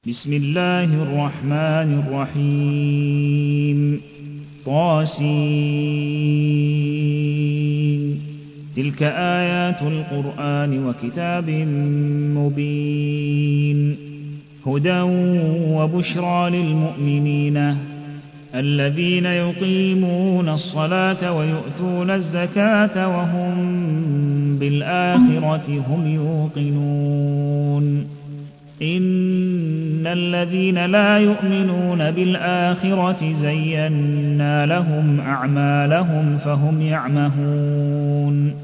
بسم الله الرحمن الرحيم طاسين تلك آيات القرآن وكتاب مبين هدى وبشرى للمؤمنين الذين يقيمون الصلاة ويؤتون الزكاة وهم بالآخرة هم يوقنون إن الذين لا يؤمنون بالآخرة زينا لهم أعمالهم فهم يعمهون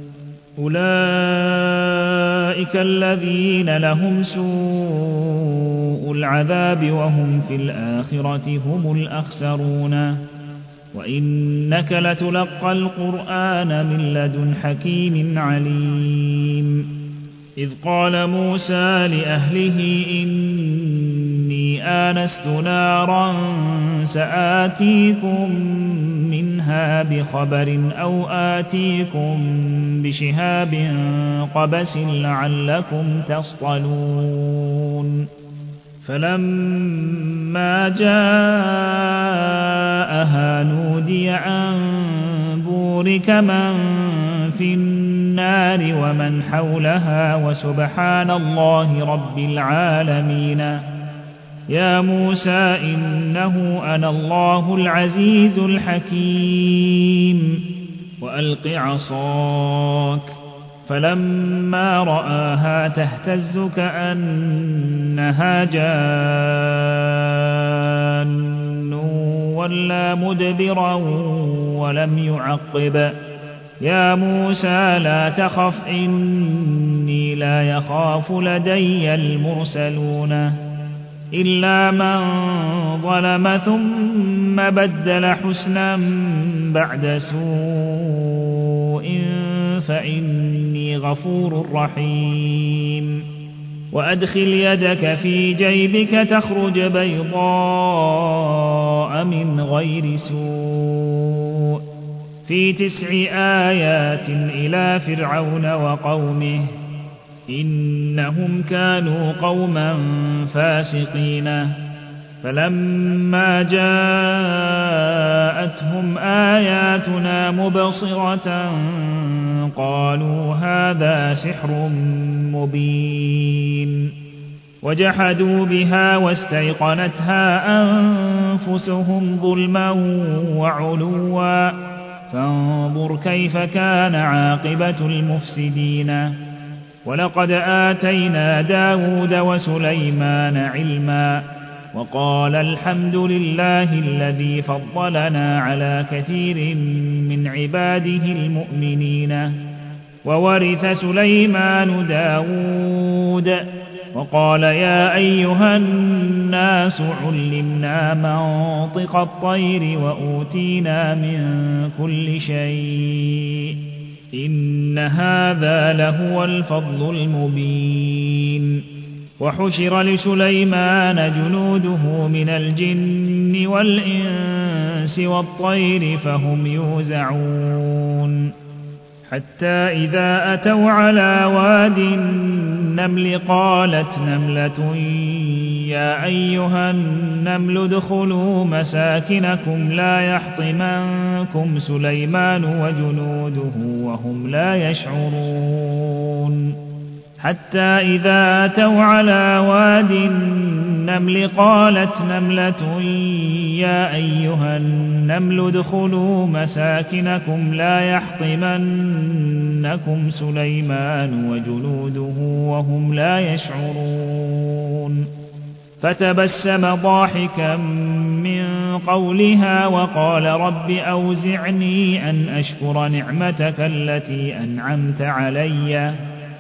أولئك الذين لهم سوء العذاب وهم في الآخرة هم الأخسرون وإنك لتلقى القرآن من لدن حكيم عليم إذ قال موسى لأهله إني آنست نارا سآتيكم منها بخبر أو آتيكم بشهاب قبس لعلكم تصطلون فلما جاءها نودي أن بورك من في النار ومن حولها وسبحان الله رب العالمين يا موسى إنه أنا الله العزيز الحكيم وألق عصاك فلما رآها تهتز كأنها جان ولا مدبرا ولم يعقب يا موسى لا تخف إني لا يخاف لدي المرسلون إلا من ظلم ثم بدل حسنا بعد سوء فإني غفور رحيم وأدخل يدك في جيبك تخرج بيضاء من غير سوء في 9 آيات إلى فرعون وقومه إنهم كانوا قوما فاسقين فلما جاءتهم آياتنا مبصرة قالوا هذا سحر مبين وجحدوا بها واستيقنتها أنفسهم ظلما وعلوا فانظر كيف كان عاقبة المفسدين ولقد آتينا داود وسليمان علما وقال الحمد لله الذي فضلنا على كثير من عباده المؤمنين وورث سليمان داود وقال يا أيها الناس علمنا منطق الطير وأوتينا من كل شيء إن هذا لهو الفضل المبين وحشر لسليمان جنوده من الجن والإنس والطير فهم يوزعون حتى إذا أتوا على واد النمل قالت نملة يا أيها النمل ادخلوا مساكنكم لا يحطمنكم سليمان وجنوده وهم لا يشعرون حتى إذا أتوا على واد النمل قالت نملة يا أيها النمل ادخلوا مساكنكم لا يحطمنكم سليمان وجنوده وهم لا يشعرون فتبسم ضاحكا من قولها وقال رب أوزعني أن أشكر نعمتك التي أنعمت علي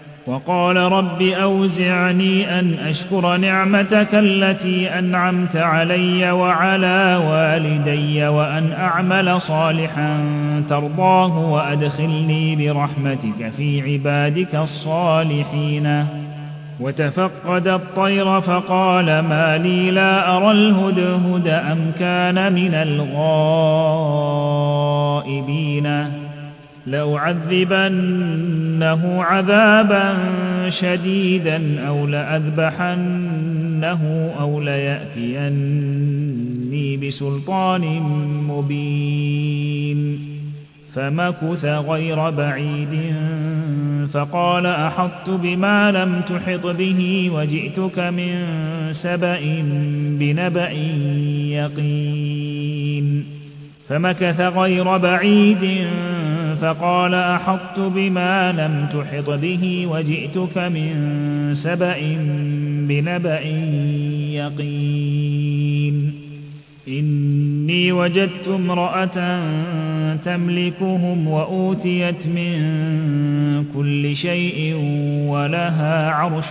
وعلى والدي وأن أعمل صالحا ترضاه وأدخلني برحمتك في عبادك الصالحين وتفقد الطير فقال ما لي لا أرى الهدهد أم كان من الغائبين لأعذبنه عذابا شديدا أو لأذبحنه أو ليأتيني بسلطان مبين فمكث غير بعيد فقال أحطت بما لم تحط به وجئتك من سبأ بنبأ يقين فمكث غير بعيد فقال أحطت بما لم تحط به وجئتك من سبأ بنبأ يقين إني وجدت امرأة تملكهم وأوتيت من كل شيء ولها عرش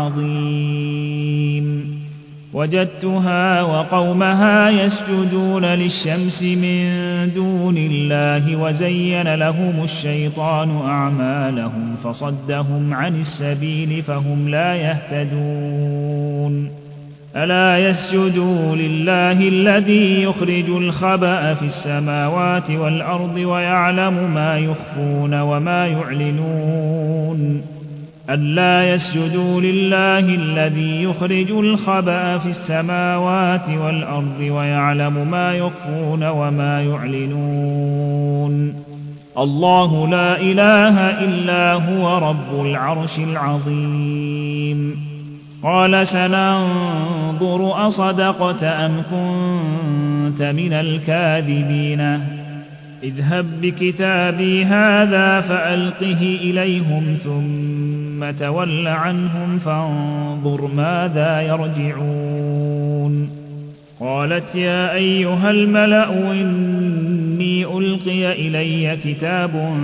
عظيم وجدتها وقومها يسجدون للشمس من دون الله وزين لهم الشيطان أعمالهم فصدهم عن السبيل فهم لا يهتدون ألا يسجدوا لله الذي يخرج الخبأ في السماوات والأرض ويعلم ما يخفون وما يعلنون ألا يسجدوا لله الذي يخرج الخبأ في السماوات والأرض ويعلم ما يخفون وما يعلنون الله لا إله إلا هو رب العرش العظيم قال سننظر أصدقت أم كنت من الكاذبين اذهب بكتابي هذا فألقه إليهم ثم تول عنهم فانظر ماذا يرجعون قالت يا أيها الملأ إني ألقي إلي كتاب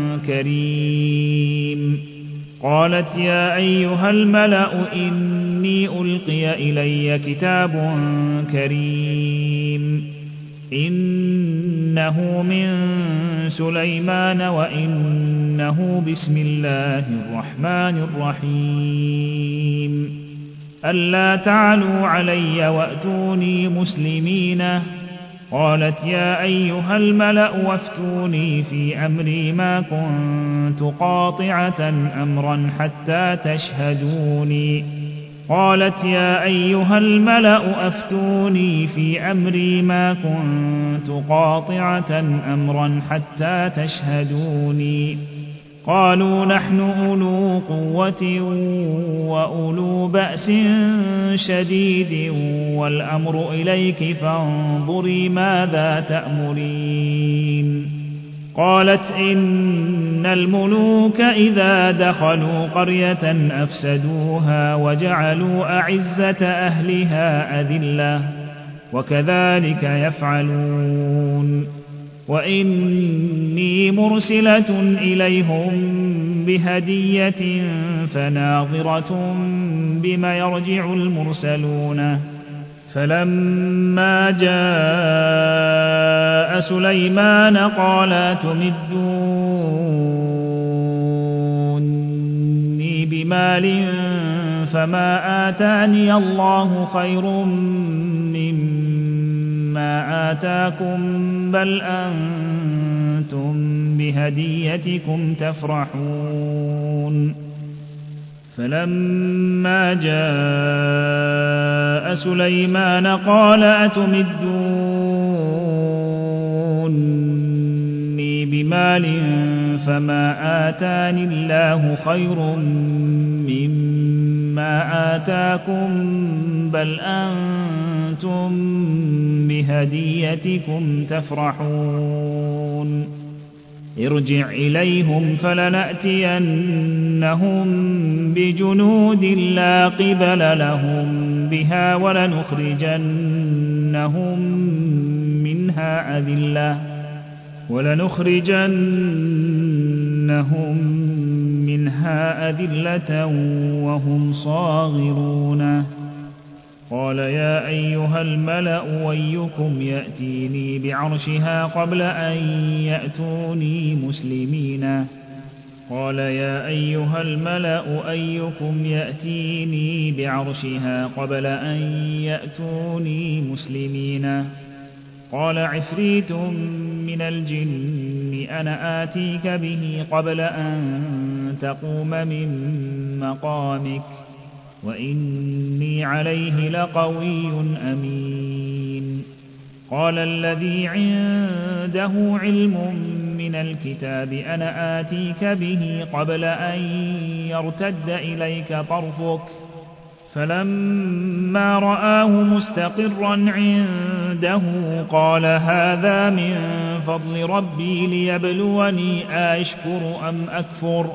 كريم قالت يا أيها الملأ إني ألقي إلي كتاب كريم إنه من سليمان وإنه بسم الله الرحمن الرحيم ألا تعلوا علي وأتوني مسلمين قالت يا أيها الملأ وافتوني في أمري ما كنت قاطعة أمرا حتى تشهدوني قالت يا أيها الملأ أفتوني في أمري ما كنت قاطعة أمرا حتى تشهدوني قالوا نحن أولو قوة وأولو بأس شديد والأمر إليك فانظري ماذا تأمرين قالت إن الملوك إذا دخلوا قرية أفسدوها وجعلوا أعزة أهلها أذلة وكذلك يفعلون وإني مرسلة إليهم بهدية فناظرة بما يرجع المرسلون فلما جاء سليمان قال تمدوني بمال فما آتاني الله خير مما آتاكم بل أنتم بهديتكم تفرحون فلما جاء سليمان قال أتمدوني بمال فما آتاني الله خير مما آتاكم بل أنتم بهديتكم تفرحون ارجع إليهم فلنأتينهم بجنود لا قبل لهم بها ولنخرجنهم منها أذلة وهم صاغرون قال يا أيها الملأ أيكم يأتيني بعرشها قبل أن يأتوني مسلمين قال يا أيها الملأ أيكم يأتيني بعرشها قبل أن يأتوني مسلمين قال عفريت من الجن أنا آتيك به قبل أن تقوم من مقامك وإني عليه لقوي أمين. قال الذي عنده علم من الكتاب أنا آتيك به قبل أن يرتد إليك طرفك فلما رآه مستقرا عنده قال هذا من فضل ربي ليبلوني أشكر أم أكفر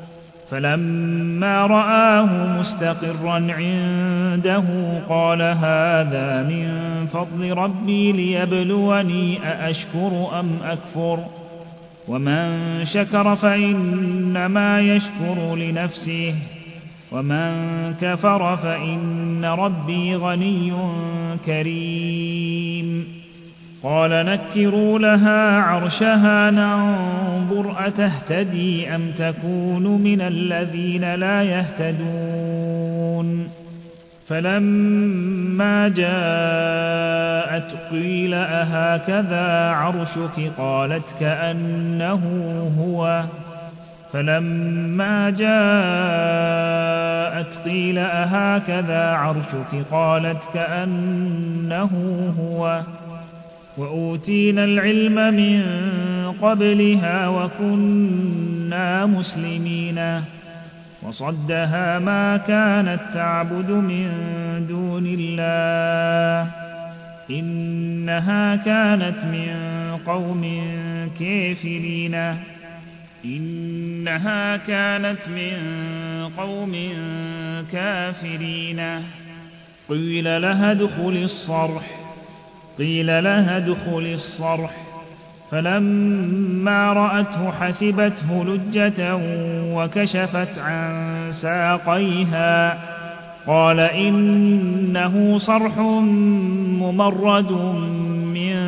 فلما رآه مستقرا عنده قال هذا من فضل ربي ليبلوني أأشكر أم أكفر ومن شكر فإنما يشكر لنفسه ومن كفر فإن ربي غني كريم. قال نكروا لها عرشها ننظر أتهتدي أم تكون من الذين لا يهتدون فلما جاءت قيل أهكذا عرشك قالت كأنه هو فلما جاءت قيل أهكذا عرشك قالت كأنه هو وأوتينا العلم من قبلها وكنا مسلمين وصدها ما كانت تعبد من دون الله إنها كانت من قوم كافرين قيل لها ادخل الصرح فلما رأته حسبته لجة وكشفت عن ساقيها قال إنه صرح ممرد من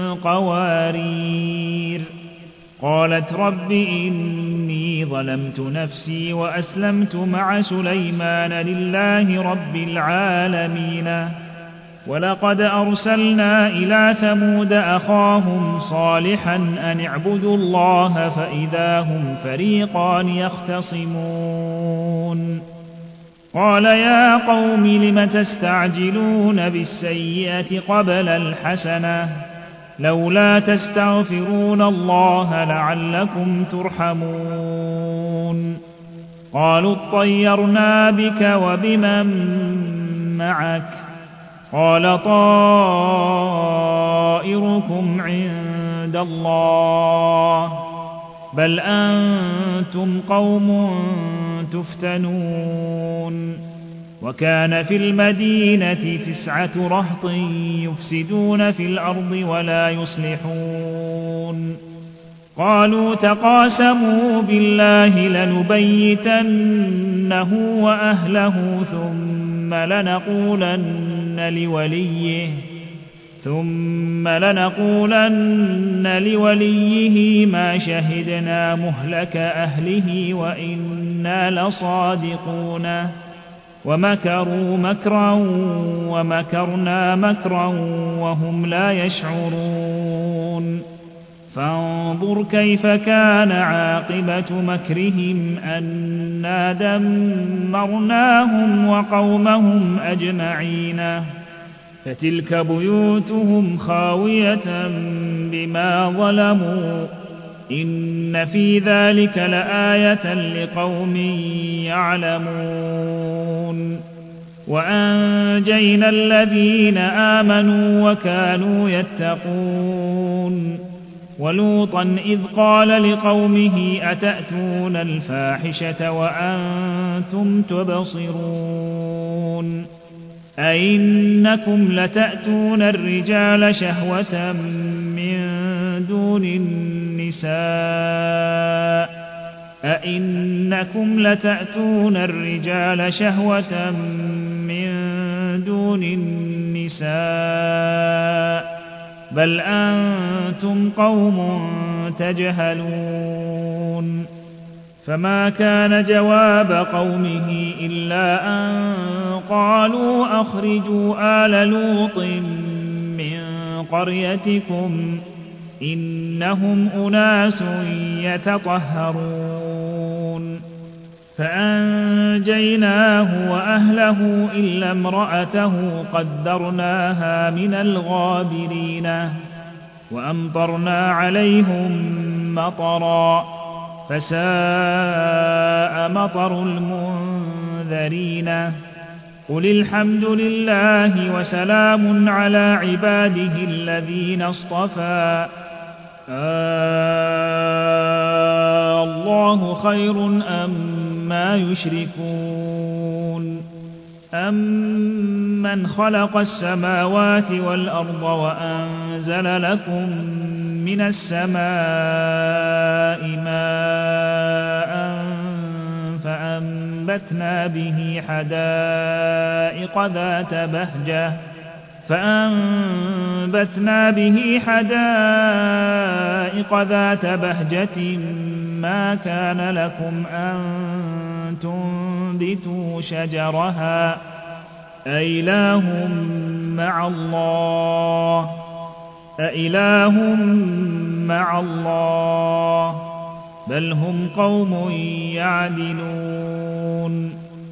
قوارير قالت رب إني ظلمت نفسي وأسلمت مع سليمان لله رب العالمين ولقد أرسلنا إلى ثمود أخاهم صالحا أن اعبدوا الله فإذا هم فريقان يختصمون قال يا قوم لم تستعجلون بالسيئة قبل الحسنة لولا تستغفرون الله لعلكم ترحمون قالوا اطيرنا بك وبمن معك قال طائركم عند الله بل أنتم قوم تفتنون وكان في المدينة 9 رهط يفسدون في الأرض ولا يصلحون قالوا تقاسموا بالله لنبيتنه وأهله ثم لنقولن لوليه ما شهدنا مهلك أهله وإنا لصادقون ومكروا مكرا ومكرنا مكرا وهم لا يشعرون فانظر كيف كان عاقبة مكرهم أنا دمرناهم وقومهم أجمعين فتلك بيوتهم خاوية بما ظلموا إن في ذلك لآية لقوم يعلمون وأنجينا الذين آمنوا وكانوا يتقون ولوطا إذ قال لقومه أتأتون الفاحشة وأنتم تبصرون أئنكم لتأتون الرجال شهوة من دون النساء بل أنتم قوم تجهلون فما كان جواب قومه إلا أن قالوا أخرجوا آل لوط من قريتكم إنهم أناس يتطهرون فأنجيناه وأهله إلا امرأته قدرناها من الغابرين وأمطرنا عليهم مطرا فساء مطر المنذرين قل الحمد لله وسلام على عباده الذين اصطفى الله خير أما يشركون أمن خلق السماوات والأرض وأنزل لكم من السماء ماء فأنبتنا به حدائق ذات بهجة ما كان لكم أن تنبتوا شجرها أإله مع الله بل هم قوم يعدلون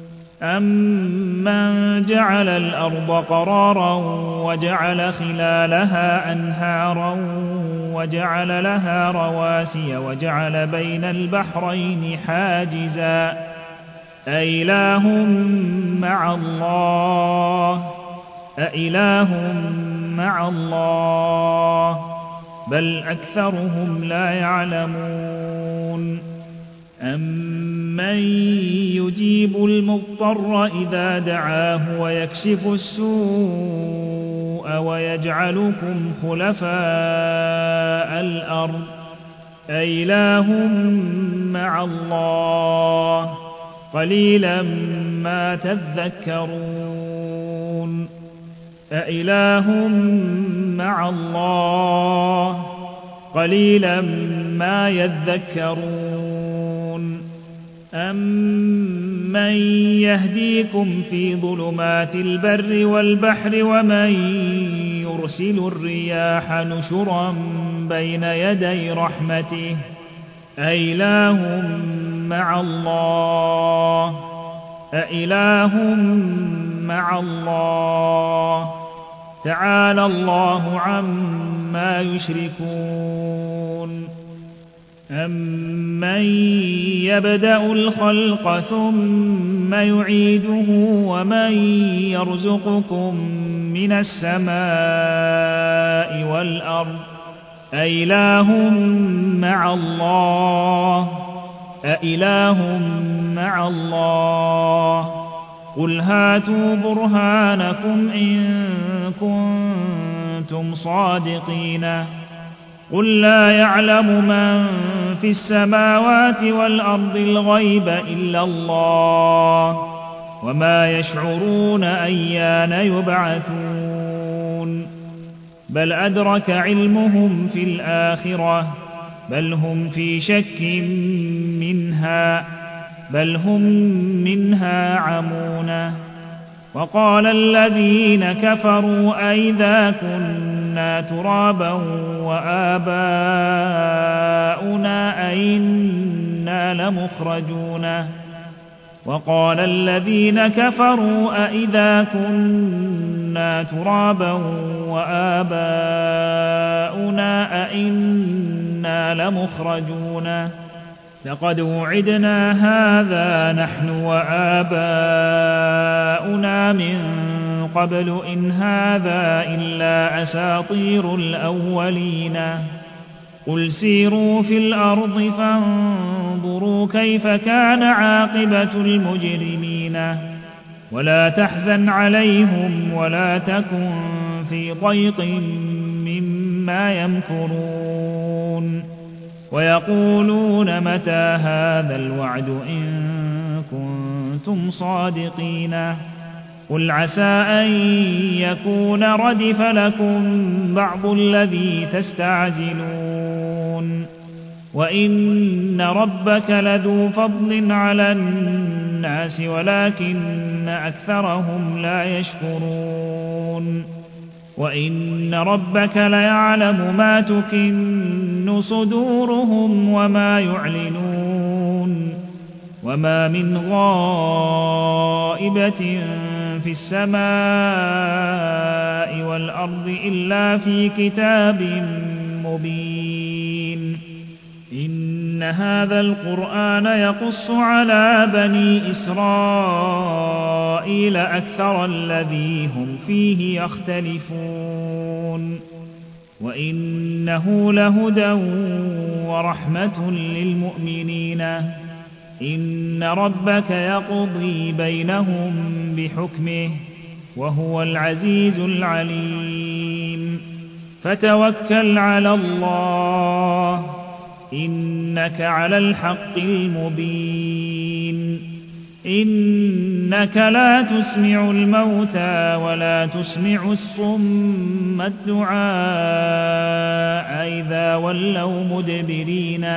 أمن جعل الأرض قرارا وجعل خلالها أنهارا وجعل لها رواسي وجعل بين البحرين حاجزا أإله مع الله بل أكثرهم لا يعلمون أمن يجيب المضطر إذا دعاه ويكشف السوء ويجعلكم خلفاء الأرض أإله مع الله قليلا ما تذكرون أإله مع الله قليلا ما يذكرون أمن يهديكم في ظلمات البر والبحر ومن يرسل الرياح نشرا بين يدي رحمته أإله مع الله تعالى الله عما يشركون أمن يبدأ الخلق ثم يعيده ومن يرزقكم من السماء والأرض أإله مع الله قل هاتوا برهانكم إن كنتم صادقين قل لا يعلم من في السماوات والأرض الغيب إلا الله وما يشعرون أيان يبعثون بل أدرك علمهم في الآخرة بل هم في شك منها بل هم منها عمون وقال الذين كفروا أئذا كنا ترابا وآباؤنا أئنا لمخرجون وقال الذين كفروا أئذا كنا ترابا وآباؤنا أئنا لمخرجون لقد وعدنا هذا نحن وآباؤنا من قبل إن هذا إلا أساطير الأولين قل سيروا في الأرض فانظروا كيف كان عاقبة المجرمين ولا تحزن عليهم ولا تكن في ضيق مما يمكرون ويقولون متى هذا الوعد إن كنتم صادقين قل عسى أن يكون ردف لكم بعض الذي تستعجلون وإن ربك لذو فضل على الناس ولكن أكثرهم لا يشكرون وإن ربك ليعلم ما تكن صدورهم وما يعلنون وما من غائبة في السماء والأرض إلا في كتاب مبين إن هذا القرآن يقص على بني إسرائيل أكثر الذي هم فيه يختلفون وإنه لهدى ورحمة للمؤمنين إن ربك يقضي بينهم بحكمه وهو العزيز العليم فتوكل على الله إنك على الحق المبين إنك لا تسمع الموتى ولا تسمع الصم الدعاء إذا ولوا مدبرين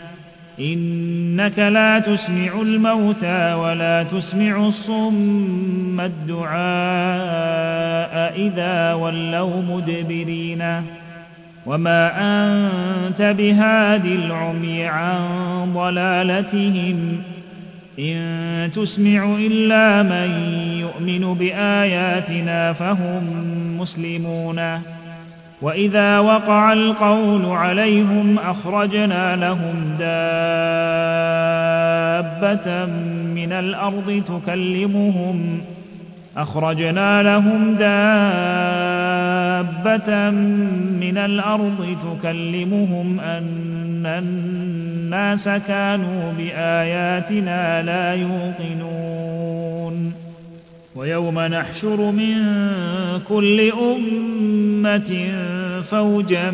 إنك لا تسمع الموتى ولا تسمع الصم الدعاء إذا ولوا مدبرين وما أنت بهاد العمي عن ضلالتهم إن تسمع إلا من يؤمن بآياتنا فهم مسلمون وإذا وقع القول عليهم أخرجنا لهم دابة من الأرض تكلمهم أن الناس كانوا بآياتنا لا يوقنون ويوم نحشر من كل أمة فوجا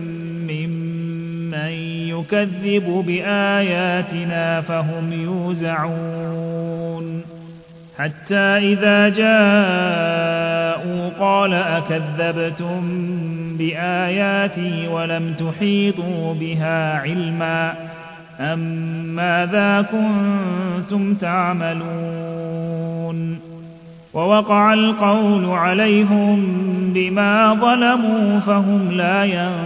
ممن يكذب بآياتنا فهم يوزعون حتى إذا جاءوا قال أكذبتم بآياتي ولم تحيطوا بها علما أم ماذا كنتم تعملون ووقع القول عليهم بما ظلموا فهم لا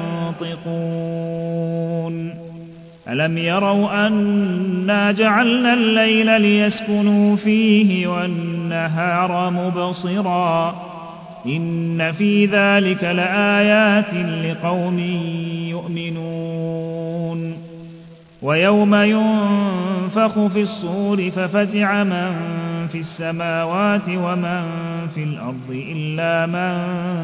ينطقون ألم يروا أنا جعلنا الليل ليسكنوا فيه والنهار مبصرا إن في ذلك لآيات لقوم يؤمنون ويوم ينفخ في الصور ففزع من في السماوات ومن في الأرض إلا من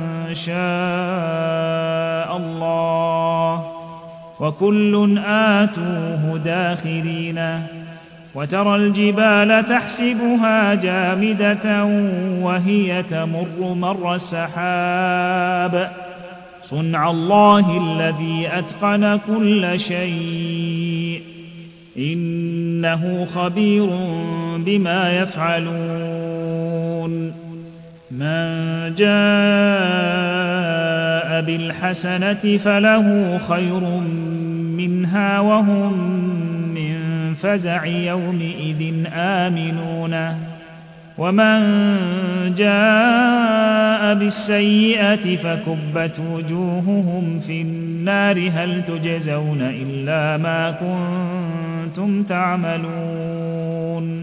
شاء الله وكل آتوه داخرين وترى الجبال تحسبها جامدة وهي تمر مر السحاب صنع الله الذي أتقن كل شيء إنه خبير بما يفعلون من جاء بالحسنة فله خير منها وهم من فزع يومئذ آمنون ومن جاء بالسيئة فكبت وجوههم في النار هل تجزون إلا ما كنتم تعملون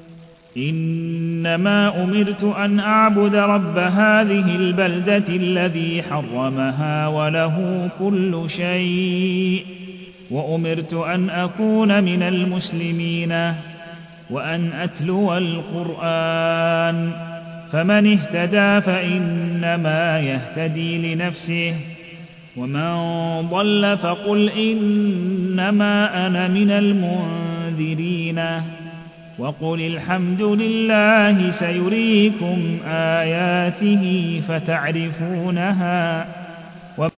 إنما أمرت أن أعبد رب هذه البلدة الذي حرمها وله كل شيء وأمرت أن أكون من المسلمين وأن أتلو القرآن فمن اهتدى فإنما يهتدي لنفسه ومن ضل فقل إنما أنا من المنذرين وقل الحمد لله سيريكم آياته فتعرفونها